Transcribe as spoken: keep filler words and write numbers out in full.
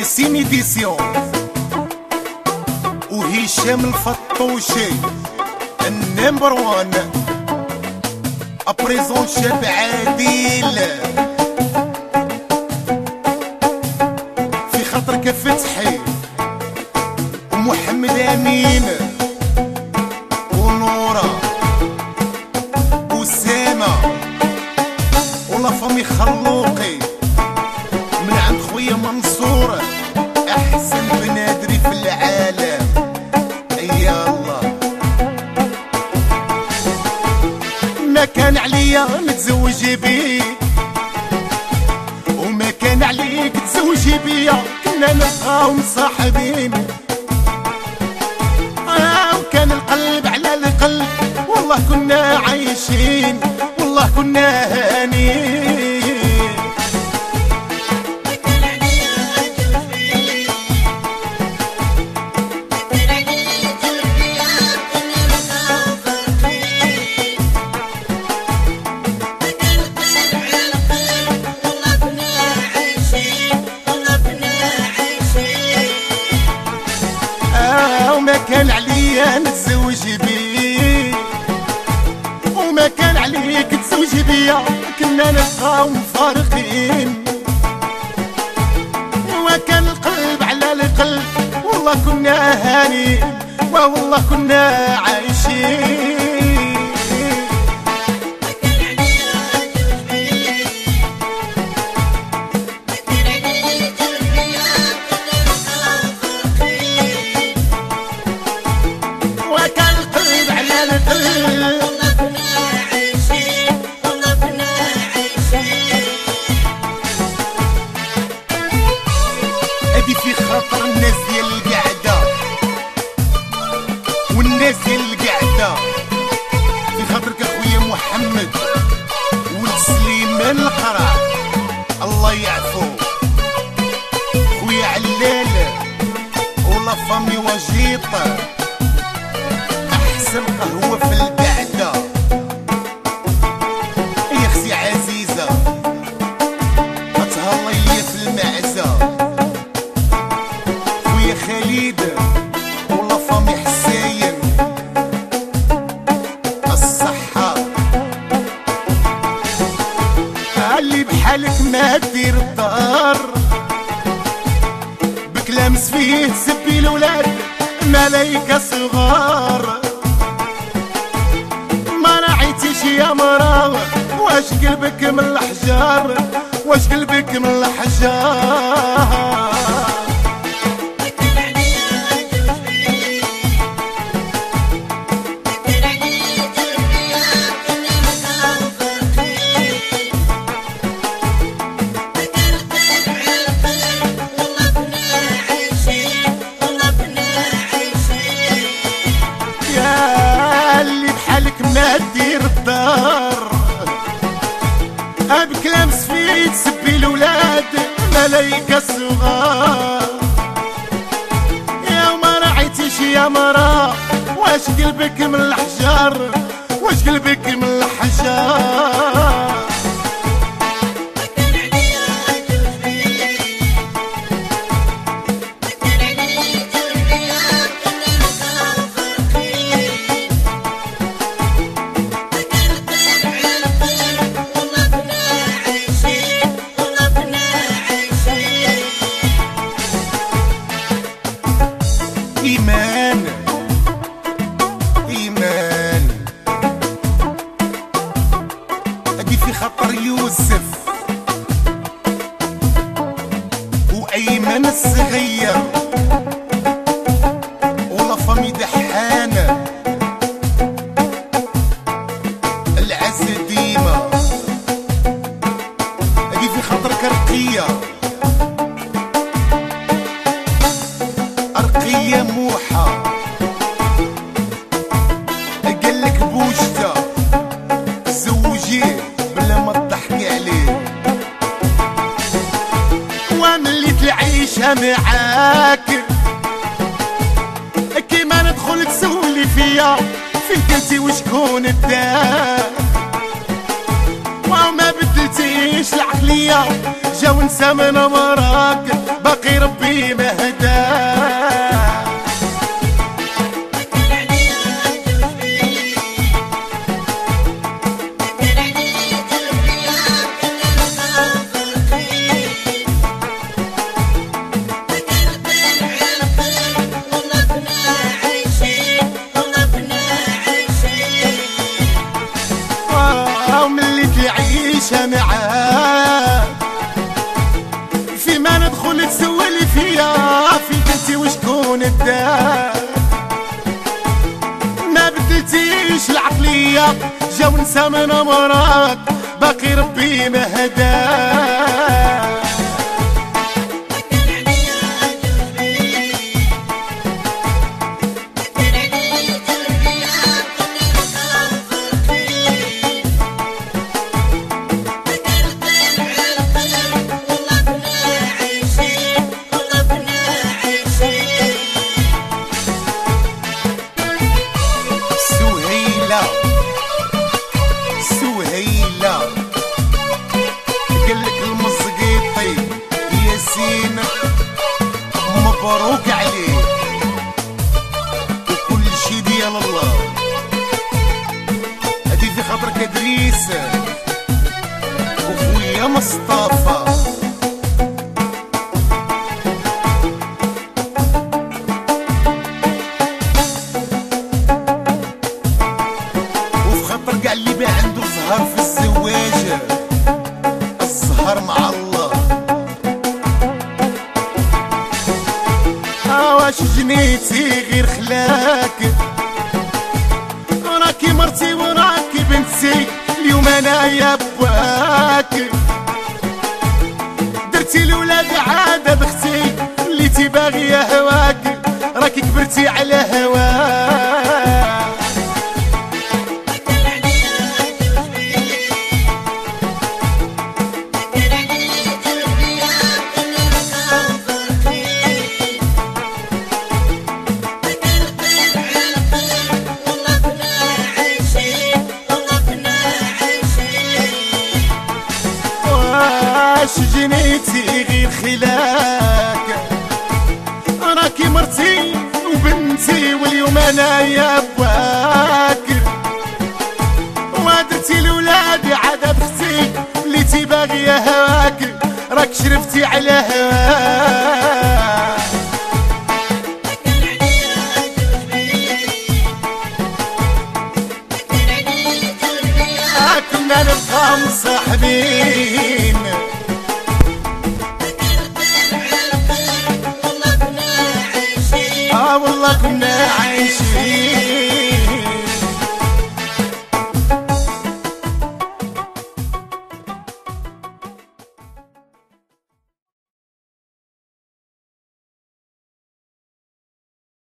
ياسين إديسيون وهشام الفطوشي النمبر وان ابريزون شاب عادل في خاطرك فتحي ومحمد امين ونورة وسامة ولا فامي خلوقي من عند خويا منصور احسن بنادري في العالم. يا الله ما كان عليا نتزوج بيه وما كان عليك تزوجي بيا، كنا نبقاو مصاحبين آه وكان القلب على القلب والله كنا عايشين والله كنا هانيين. وما كان عليا نتزوج بيه وما كان عليك تزوجي بيا، كنا نبقاو مفارقين وكان القلب على القلب والله كنا هانيين والله كنا عايشين. ادي في خاطر الناس ديال القعده والناس ديال القعده في خاطرك اخويا محمد ولد سليمان القرع الله يعفو، خويا علال ولا فامي وجيط احسن قهوه في القعده يا اختي عزيزه اتهلاي في المعزه، خويا خالد ولا فامي حسين الصحه اللي بحالك ما دير الدار بكلامس فيه سبي الولاد ملايكه صغار. ما راعيتيش يا مرا واش قلبك من الحجار واش قلبك من الحجار. ما دير الدار بكلام سفيد سبي الولاد ملايكة صغار. يا وما راعيتيش يا مرا واش قلبك من الحجار واش قلبك من الحجار. إيمان إيمان أدي في خطر يوسف وأيمن الصغير ولا فامي دحانة العز ديما أدي في خطر كرقية أرقية موحة قالك بوجته زوجيه بلا ما تضحكي عليه ومليت العيشة معاك كيما ندخل تسولي فيا فين كنتي وشكون الدار وما بدلتيش العقلية جا ونسى من امراك باقي باقي ربي ما هداه. معاه في ما ندخل تسولي فيا في بنتي وشكون الدار. ما بدلتيش العقلية جاو نسى من امراض باقي ربي ما هداه. سهيلة قالك المزقيطي ياسين مبروك عليه وكل شي ديال الله. هادي في خاطرك ادريس وخويا مصطفى. كاع اللي بقى عنده الزهر في الزواج الزهر مع الله. واش جنيتي غير خلاك راكي مرتي وراكي بنتي اليوم انا يا بواك. درتي الولاد عاده بختي اللي باغيه هواك راكي كبرتي على هواك. واش جنيتي غير خلاك راكي مرتي وبنتي واليوم انا يا بواك. ودرتي الولاد عاد بختي اللي تي باغيه هواك راك شرفتي على هواك.